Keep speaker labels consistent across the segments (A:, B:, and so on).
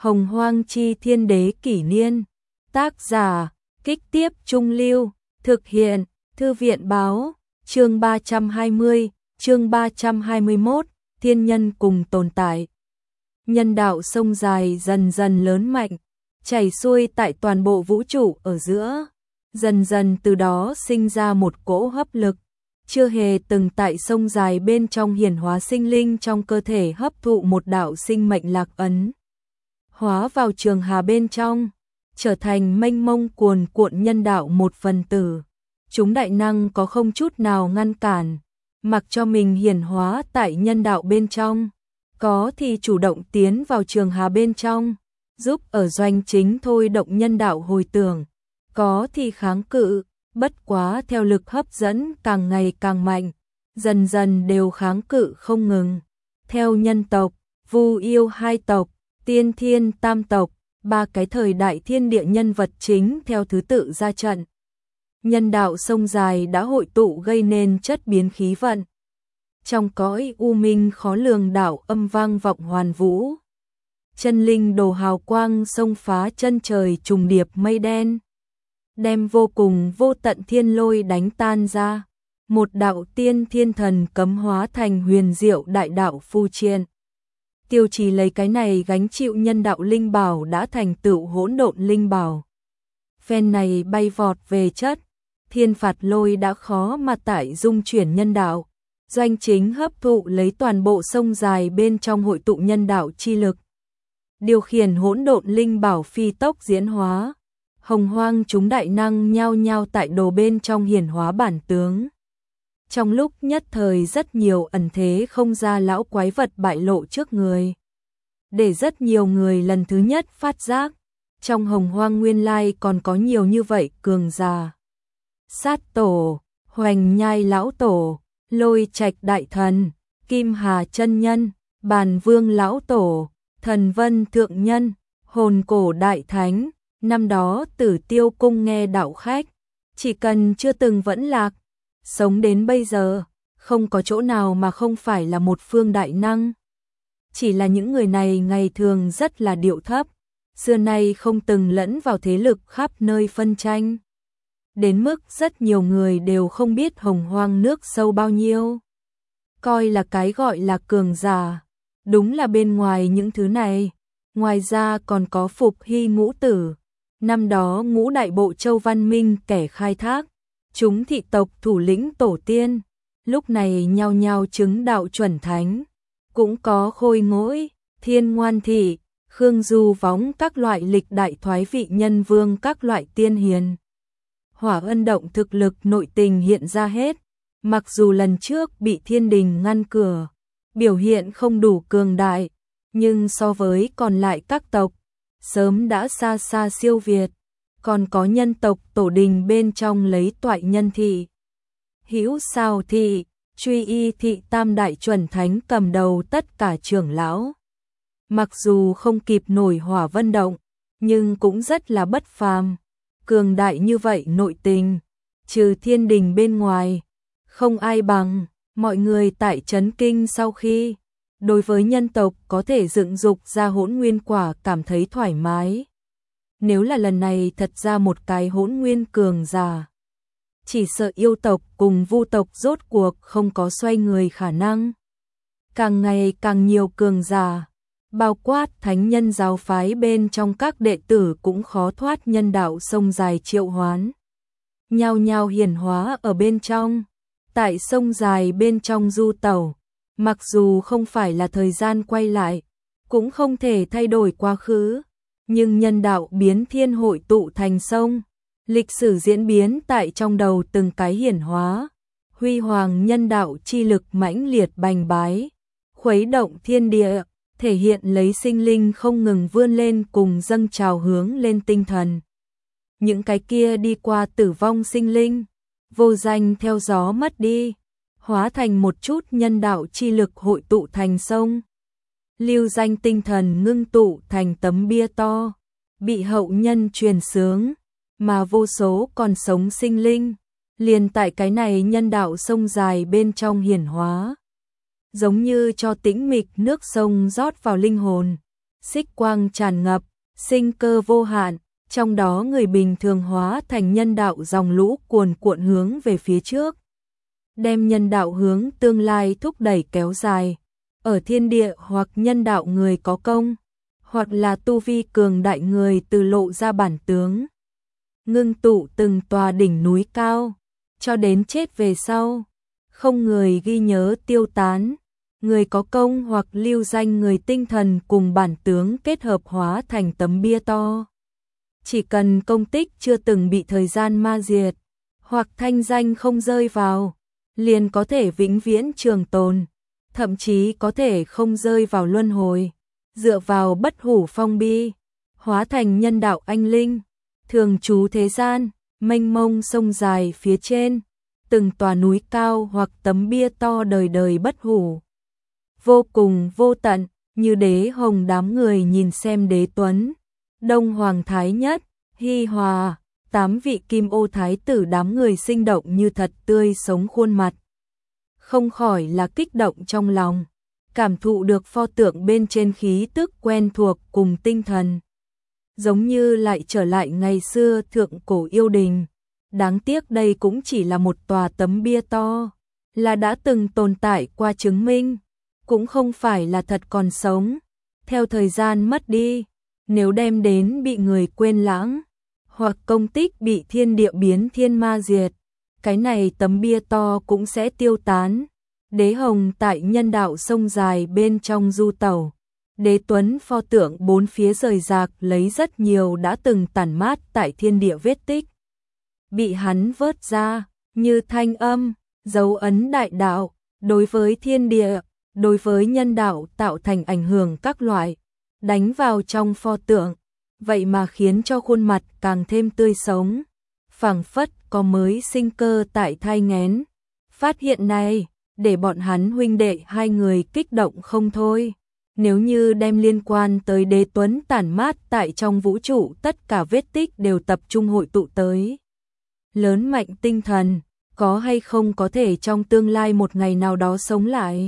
A: Hồng Hoang Chi Thiên Đế Kỷ Niên. Tác giả, Kích Tiếp Trung Lưu. Thực hiện, Thư viện Báo. Chương 320, chương 321, thiên nhân cùng tồn tại. Nhân đạo sông dài dần dần lớn mạnh, chảy xuôi tại toàn bộ vũ trụ ở giữa. Dần dần từ đó sinh ra một cỗ hấp lực, chưa hề từng tại sông dài bên trong hiển hóa sinh linh trong cơ thể hấp thụ một đạo sinh mệnh lạc ấn. Hóa vào trường hà bên trong, trở thành mênh mông cuồn cuộn nhân đạo một phần tử. Chúng đại năng có không chút nào ngăn cản, mặc cho mình hiển hóa tại nhân đạo bên trong. Có thì chủ động tiến vào trường hà bên trong, giúp ở doanh chính thôi động nhân đạo hồi tưởng. Có thì kháng cự, bất quá theo lực hấp dẫn càng ngày càng mạnh, dần dần đều kháng cự không ngừng. Theo nhân tộc, Vu Yêu hai tộc, Tiên Thiên tam tộc, ba cái thời đại thiên địa nhân vật chính theo thứ tự ra trận. Nhân đạo sông dài đã hội tụ gây nên chất biến khí vận. Trong cõi u minh khó lường đạo âm vang vọng hoàn vũ. Chân linh đồ hào quang xông phá chân trời trùng điệp mây đen, đem vô cùng vô tận thiên lôi đánh tan ra. Một đạo tiên thiên thần cấm hóa thành huyền diệu đại đạo phu triện. Tiêu trì lấy cái này gánh chịu nhân đạo linh bảo đã thành tựu hỗn độn linh bảo. Phen này bay vọt về chất, thiên phạt lôi đã khó mà tải dung chuyển nhân đạo. Doanh chính hấp thụ lấy toàn bộ sông dài bên trong hội tụ nhân đạo chi lực, điều khiển hỗn độn linh bảo phi tốc diễn hóa. Hồng Hoang chúng đại năng nhao nhao tại đồ bên trong hiển hóa bản tướng. Trong lúc nhất thời rất nhiều ẩn thế không ra lão quái vật bại lộ trước người, để rất nhiều người lần thứ nhất phát giác, trong Hồng Hoang nguyên lai còn có nhiều như vậy cường giả. Sát tổ, Hoành Nhai lão tổ, Lôi Trạch đại thần, Kim Hà chân nhân, Bàn Vương lão tổ, Thần Vân thượng nhân, Hồn Cổ đại thánh. Năm đó Tử Tiêu cung nghe đạo khách, chỉ cần chưa từng vẫn lạc, sống đến bây giờ, không có chỗ nào mà không phải là một phương đại năng. Chỉ là những người này ngày thường rất là điệu thấp, xưa nay không từng lẫn vào thế lực khắp nơi phân tranh. Đến mức rất nhiều người đều không biết Hồng Hoang nước sâu bao nhiêu. Coi là cái gọi là cường giả, đúng là bên ngoài những thứ này. Ngoài ra còn có Phục Hy ngũ tử. Năm đó ngũ đại bộ châu văn minh kẻ khai thác, chúng thị tộc thủ lĩnh tổ tiên, lúc này nhao nhao chứng đạo chuẩn thánh. Cũng có Khôi Ngỗi, Thiên Ngoan Thị, Khương Du Võng các loại lịch đại thoái vị nhân vương các loại tiên hiền. Hỏa Ân động thực lực nội tình hiện ra hết, mặc dù lần trước bị thiên đình ngăn cửa, biểu hiện không đủ cường đại, nhưng so với còn lại các tộc, sớm đã xa xa siêu việt. Còn có nhân tộc tổ đình bên trong lấy Toại Nhân Thị, Hữu Sao Thị, Truy Y Thị tam đại chuẩn thánh cầm đầu tất cả trưởng lão. Mặc dù không kịp nổi Hỏa Vân động, nhưng cũng rất là bất phàm. Cường đại như vậy nội tình, trừ thiên đình bên ngoài, không ai bằng. Mọi người tại chấn kinh sau khi đối với nhân tộc có thể dựng dục ra hỗn nguyên quả cảm thấy thoải mái. Nếu là lần này thật ra một cái hỗn nguyên cường giả, chỉ sợ yêu tộc cùng vu tộc rốt cuộc không có xoay người khả năng. Càng ngày càng nhiều cường giả, bao quát thánh nhân giáo phái bên trong các đệ tử cũng khó thoát nhân đạo sông dài triệu hoán. Nhao nhao hiển hóa ở bên trong, tại sông dài bên trong du tẩu. Mặc dù không phải là thời gian quay lại, cũng không thể thay đổi quá khứ, nhưng nhân đạo biến thiên hội tụ thành sông, lịch sử diễn biến tại trong đầu từng cái hiển hóa, huy hoàng nhân đạo chi lực mãnh liệt bành bái, khuấy động thiên địa, thể hiện lấy sinh linh không ngừng vươn lên cùng dâng trào hướng lên tinh thần. Những cái kia đi qua tử vong sinh linh, vô danh theo gió mất đi, hóa thành một chút nhân đạo chi lực hội tụ thành sông. Lưu danh tinh thần ngưng tụ thành tấm bia to, bị hậu nhân truyền xướng, mà vô số còn sống sinh linh, liền tại cái này nhân đạo sông dài bên trong hiển hóa. Giống như cho tĩnh mịch nước sông rót vào linh hồn, xích quang tràn ngập, sinh cơ vô hạn, trong đó người bình thường hóa thành nhân đạo dòng lũ cuồn cuộn hướng về phía trước, đem nhân đạo hướng tương lai thúc đẩy kéo dài. Ở thiên địa hoặc nhân đạo người có công, hoặc là tu vi cường đại người từ lộ ra bản tướng, ngưng tụ từng tòa đỉnh núi cao, cho đến chết về sau, không người ghi nhớ tiêu tán. Người có công hoặc lưu danh người tinh thần cùng bản tướng kết hợp hóa thành tấm bia to. Chỉ cần công tích chưa từng bị thời gian ma diệt, hoặc thanh danh không rơi vào, liền có thể vĩnh viễn trường tồn, thậm chí có thể không rơi vào luân hồi, dựa vào bất hủ phong bi, hóa thành nhân đạo anh linh, thường trú thế gian, mênh mông sông dài phía trên, từng tòa núi cao hoặc tấm bia to đời đời bất hủ. Vô cùng vô tận, như đế hồng đám người nhìn xem đế tuấn, Đông Hoàng Thái Nhất, Hi Hòa, 8 vị kim ô thái tử đám người sinh động như thật tươi sống khuôn mặt. Không khỏi là kích động trong lòng, cảm thụ được pho tượng bên trên khí tức quen thuộc cùng tinh thần. Giống như lại trở lại ngày xưa thượng cổ yêu đình, đáng tiếc đây cũng chỉ là một tòa tấm bia to, là đã từng tồn tại qua chứng minh, cũng không phải là thật còn sống, theo thời gian mất đi, nếu đem đến bị người quên lãng, hoặc công tích bị thiên địa biến thiên ma diệt, cái này tấm bia to cũng sẽ tiêu tán. Đế hồng tại nhân đạo sông dài bên trong du tẩu, đế tuấn pho tượng bốn phía rời rạc lấy rất nhiều đã từng tản mát tại thiên địa vết tích, bị hắn vớt ra, như thanh âm, dấu ấn đại đạo, đối với thiên địa, đối với nhân đạo tạo thành ảnh hưởng các loại, đánh vào trong pho tượng, vậy mà khiến cho khuôn mặt càng thêm tươi sống, phảng phất có mới sinh cơ tại thai nghén. Phát hiện này, để bọn hắn huynh đệ hai người kích động không thôi. Nếu như đem liên quan tới đế tuấn tản mát tại trong vũ trụ tất cả vết tích đều tập trung hội tụ tới. Lớn mạnh tinh thần, có hay không có thể trong tương lai một ngày nào đó sống lại.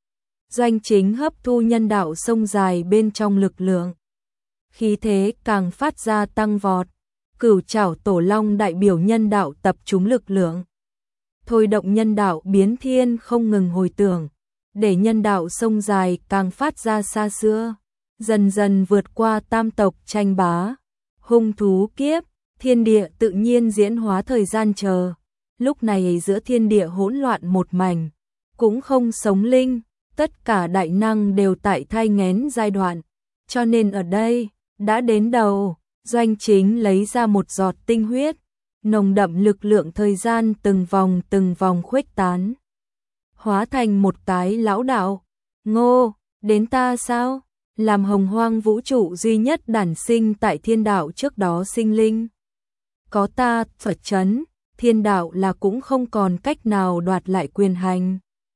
A: Doanh Chính hấp thu nhân đạo sông dài bên trong lực lượng. Khí thế càng phát ra tăng vọt, Cửu Trảo Tổ Long đại biểu nhân đạo tập trung lực lượng. Thôi động nhân đạo biến thiên không ngừng hồi tưởng, để nhân đạo sông dài càng phát ra xa xưa, dần dần vượt qua tam tộc tranh bá, hung thú kiếp, thiên địa tự nhiên diễn hóa thời gian chờ. Lúc này giữa thiên địa hỗn loạn một mảnh, cũng không sống linh, tất cả đại năng đều tại thai nghén giai đoạn, cho nên ở đây, đã đến đầu, Doanh Chính lấy ra một giọt tinh huyết, nồng đậm lực lượng thời gian từng vòng khuếch tán, hóa thành một cái lão đạo. Ngô, đến ta sao? Làm hồng hoang vũ trụ duy nhất đản sinh tại thiên đạo trước đó sinh linh. Có ta Phật trấn, thiên đạo là cũng không còn cách nào đoạt lại quyền hành.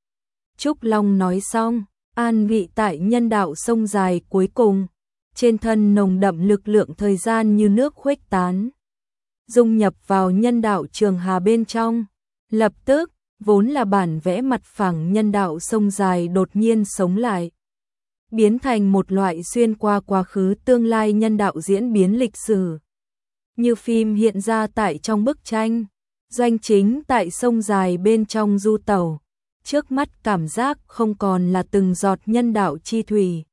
A: Trúc Long nói xong, an vị tại nhân đạo sông dài cuối cùng, trên thân nồng đậm lực lượng thời gian như nước khuếch tán, dung nhập vào nhân đạo trường hà bên trong. Lập tức, vốn là bản vẽ mặt phẳng nhân đạo sông dài đột nhiên sống lại, biến thành một loại xuyên qua quá khứ tương lai nhân đạo diễn biến lịch sử. Như phim hiện ra tại trong bức tranh, Doanh Chính tại sông dài bên trong du tẩu, trước mắt cảm giác không còn là từng giọt nhân đạo chi thủy,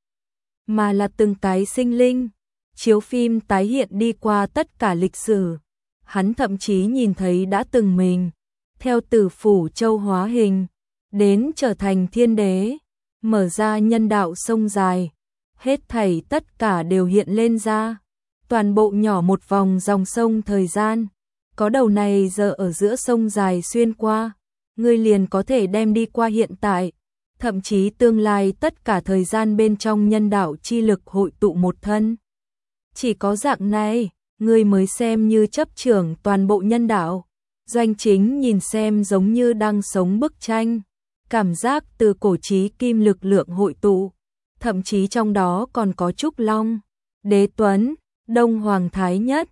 A: mà là từng cái sinh linh. Chiếu phim tái hiện đi qua tất cả lịch sử, hắn thậm chí nhìn thấy đã từng mình, theo Tử Phủ Châu hóa hình, đến trở thành thiên đế, mở ra nhân đạo sông dài, hết thảy tất cả đều hiện lên ra, toàn bộ nhỏ một vòng dòng sông thời gian, có đầu này giờ ở giữa sông dài xuyên qua, ngươi liền có thể đem đi qua hiện tại, thậm chí tương lai tất cả thời gian bên trong nhân đạo chi lực hội tụ một thân. Chỉ có dạng này, ngươi mới xem như chấp trưởng toàn bộ nhân đạo. Doanh Chính nhìn xem giống như đang sống bức tranh, cảm giác từ cổ chí kim lực lượng hội tụ, thậm chí trong đó còn có Trúc Long, Đế Tuấn, Đông Hoàng Thái Nhất,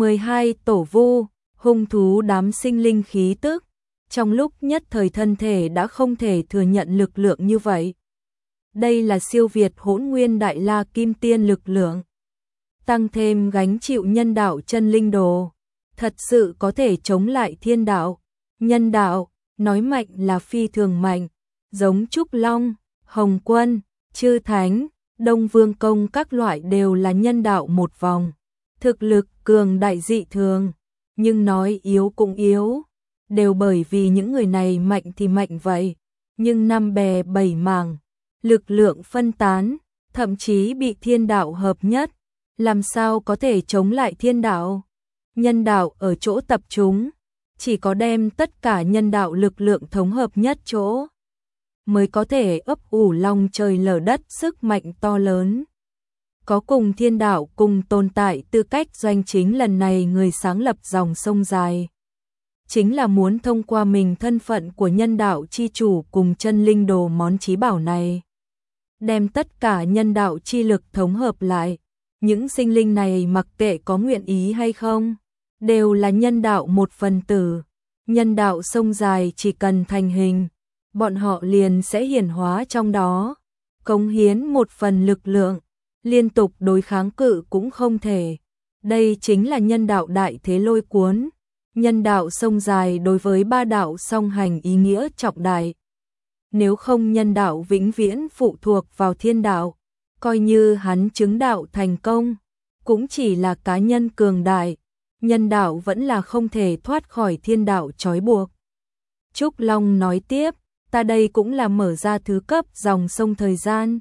A: 12 tổ vu, hung thú đám sinh linh khí tức. Trong lúc nhất thời thân thể đã không thể thừa nhận lực lượng như vậy. Đây là siêu việt hỗn nguyên Đại La Kim Tiên lực lượng. Tăng thêm gánh chịu nhân đạo chân linh đồ. Thật sự có thể chống lại thiên đạo. Nhân đạo, nói mạnh là phi thường mạnh. Giống Trúc Long, Hồng Quân, Chư Thánh, Đông Vương Công các loại đều là nhân đạo một vòng. Thực lực cường đại dị thường. Nhưng nói yếu cũng yếu. Đều bởi vì những người này mạnh thì mạnh vậy. Nhưng năm bè bảy mảng, lực lượng phân tán, thậm chí bị thiên đạo hợp nhất. Làm sao có thể chống lại thiên đạo? Nhân đạo ở chỗ tập trung, chỉ có đem tất cả nhân đạo lực lượng thống hợp nhất chỗ, mới có thể ấp ủ long trời lở đất sức mạnh to lớn. Có cùng thiên đạo cùng tồn tại tư cách doanh chính lần này người sáng lập dòng sông dài. Chính là muốn thông qua mình thân phận của nhân đạo chi chủ cùng chân linh đồ món chí bảo này. Đem tất cả nhân đạo chi lực thống hợp lại. Những sinh linh này mặc kệ có nguyện ý hay không, đều là nhân đạo một phần tử. Nhân đạo sông dài chỉ cần thành hình, bọn họ liền sẽ hiển hóa trong đó, cống hiến một phần lực lượng, liên tục đối kháng cự cũng không thể. Đây chính là nhân đạo đại thế lôi cuốn. Nhân đạo sông dài đối với ba đạo song hành ý nghĩa trọng đại. Nếu không nhân đạo vĩnh viễn phụ thuộc vào thiên đạo, coi như hắn chứng đạo thành công, cũng chỉ là cá nhân cường đại, nhân đạo vẫn là không thể thoát khỏi thiên đạo trói buộc. Trúc Long nói tiếp, ta đây cũng là mở ra thứ cấp dòng sông thời gian.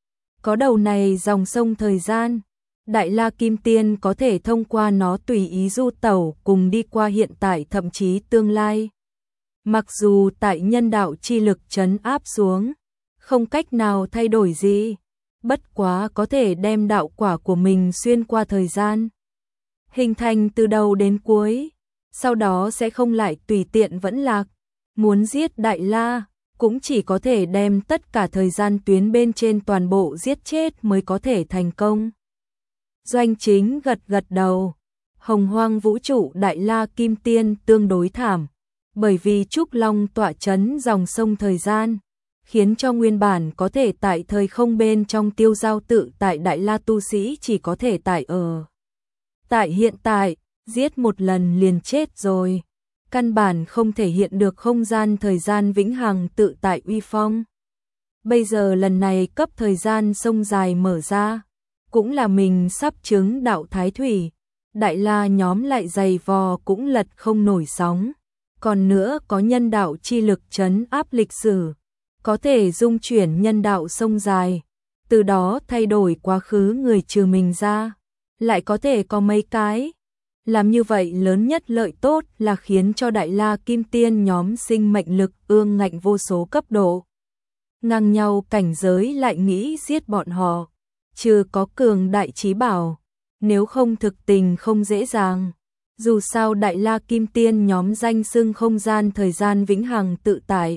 A: Có đầu này dòng sông thời gian, Đại La Kim Tiên có thể thông qua nó tùy ý du tẩu cùng đi qua hiện tại thậm chí tương lai. Mặc dù tại nhân đạo chi lực trấn áp xuống, không cách nào thay đổi gì, bất quá có thể đem đạo quả của mình xuyên qua thời gian, hình thành từ đầu đến cuối, sau đó sẽ không lại tùy tiện vẫn lạc. Muốn giết Đại La, cũng chỉ có thể đem tất cả thời gian tuyến bên trên toàn bộ giết chết mới có thể thành công. Doanh Chính gật gật đầu. Hồng Hoang vũ trụ Đại La Kim Tiên tương đối thảm, bởi vì Trúc Long tọa chấn dòng sông thời gian, khiến cho nguyên bản có thể tại thời không bên trong tiêu giao tự tại Đại La tu sĩ chỉ có thể tại hiện tại, giết một lần liền chết rồi. Căn bản không thể hiện được không gian thời gian vĩnh hằng tự tại uy phong. Bây giờ lần này cấp thời gian sông dài mở ra, cũng là mình sắp chứng đạo thái thủy, Đại La nhóm lại dày vò cũng lật không nổi sóng. Còn nữa có nhân đạo chi lực trấn áp lịch sử, có thể dung chuyển nhân đạo sông dài, từ đó thay đổi quá khứ người trừ mình ra, lại có thể có mấy cái. Làm như vậy lớn nhất lợi tốt là khiến cho Đại La Kim Tiên nhóm sinh mệnh lực ương ngạnh vô số cấp độ. Ngang nhau cảnh giới lại nghĩ giết bọn họ, trừ có cường đại chí bảo, nếu không thực tình không dễ dàng. Dù sao Đại La Kim Tiên nhóm danh xưng không gian thời gian vĩnh hằng tự tại.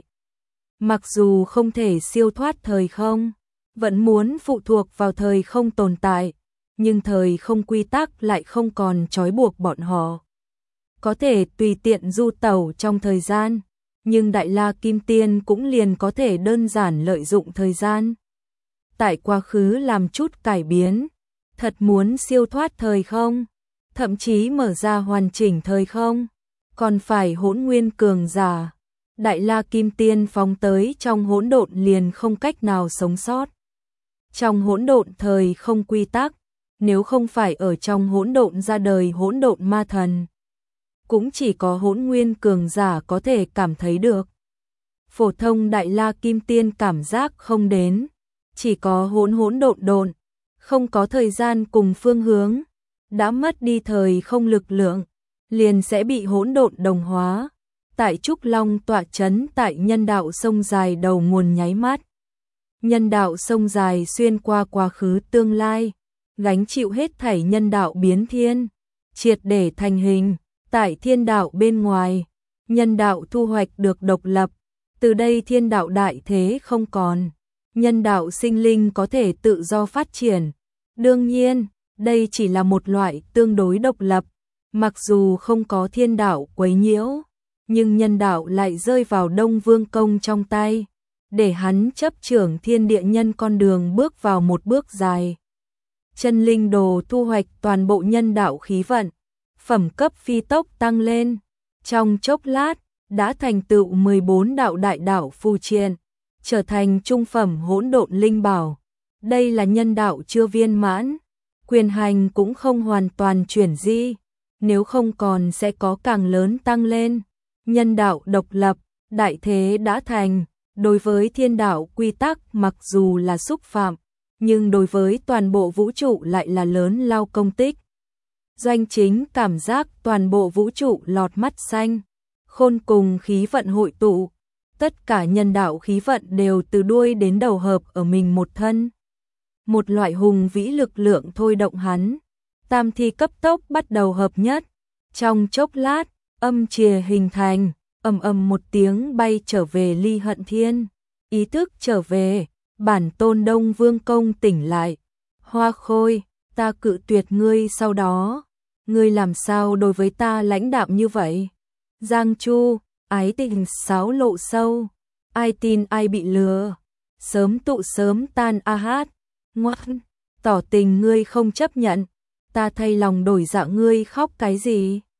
A: Mặc dù không thể siêu thoát thời không, vẫn muốn phụ thuộc vào thời không tồn tại, nhưng thời không quy tắc lại không còn trói buộc bọn họ. Có thể tùy tiện du tẩu trong thời gian, nhưng Đại La Kim Tiên cũng liền có thể đơn giản lợi dụng thời gian. Tại quá khứ làm chút cải biến, thật muốn siêu thoát thời không, thậm chí mở ra hoàn chỉnh thời không, còn phải hỗn nguyên cường giả. Đại La Kim Tiên phóng tới trong hỗn độn liền không cách nào sống sót. Trong hỗn độn thời không quy tắc, nếu không phải ở trong hỗn độn ra đời hỗn độn ma thần, cũng chỉ có hỗn nguyên cường giả có thể cảm thấy được. Phổ thông Đại La Kim Tiên cảm giác không đến, chỉ có hỗn độn, không có thời gian cùng phương hướng, đã mất đi thời không lực lượng, liền sẽ bị hỗn độn đồng hóa. Tại Trúc Long tọa chấn tại nhân đạo sông dài đầu nguồn nháy mắt. Nhân đạo sông dài xuyên qua quá khứ tương lai, gánh chịu hết thảy nhân đạo biến thiên, triệt để thành hình. Tại thiên đạo bên ngoài, nhân đạo thu hoạch được độc lập, từ đây thiên đạo đại thế không còn, nhân đạo sinh linh có thể tự do phát triển. Đương nhiên, đây chỉ là một loại tương đối độc lập, mặc dù không có thiên đạo quấy nhiễu, nhưng nhân đạo lại rơi vào Đông Vương Công trong tay. để hắn chấp trưởng thiên địa nhân con đường bước vào một bước dài. Chân linh đồ thu hoạch toàn bộ nhân đạo khí vận, phẩm cấp phi tốc tăng lên, trong chốc lát đã thành tựu 14 đạo đại đạo phù triện, trở thành trung phẩm hỗn độn linh bảo. Đây là nhân đạo chưa viên mãn, quyền hành cũng không hoàn toàn chuyển di, nếu không còn sẽ có càng lớn tăng lên. Nhân đạo độc lập, đại thế đã thành, đối với thiên đạo quy tắc mặc dù là xúc phạm, nhưng đối với toàn bộ vũ trụ lại là lớn lao công tích. Doanh Chính cảm giác toàn bộ vũ trụ lọt mắt xanh, khôn cùng khí vận hội tụ, tất cả nhân đạo khí vận đều từ đuôi đến đầu hợp ở mình một thân. Một loại hùng vĩ lực lượng thôi động hắn, tam thi cấp tốc bắt đầu hợp nhất, trong chốc lát, âm chìa hình thành, ầm ầm một tiếng bay trở về Ly Hận Thiên, ý thức trở về, bản tôn Đông Vương công tỉnh lại, Hoa Khôi, ta cự tuyệt ngươi sau đó, ngươi làm sao đối với ta lãnh đạm như vậy? Giang Chu, ái tình xáo lộ sâu, ai tin ai bị lừa, sớm tụ sớm tan a hát, ngoan, tỏ tình ngươi không chấp nhận, ta thay lòng đổi dạ ngươi khóc cái gì?